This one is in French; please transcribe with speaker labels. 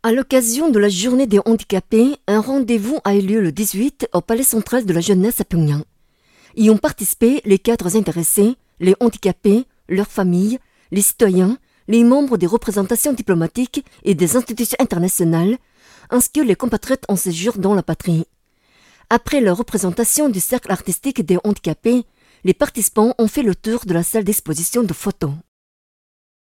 Speaker 1: À l'occasion de la journée des handicapés, un rendez-vous a eu lieu le 18 au Palais central de la jeunesse à Pyongyang. Y ont participé les cadres intéressés, les handicapés, leurs familles, les citoyens, les membres des représentations diplomatiques et des institutions internationales, ainsi que les compatriotes en séjour dans la patrie. Après la représentation du cercle artistique des handicapés, les participants ont fait le tour de la salle d'exposition de photos.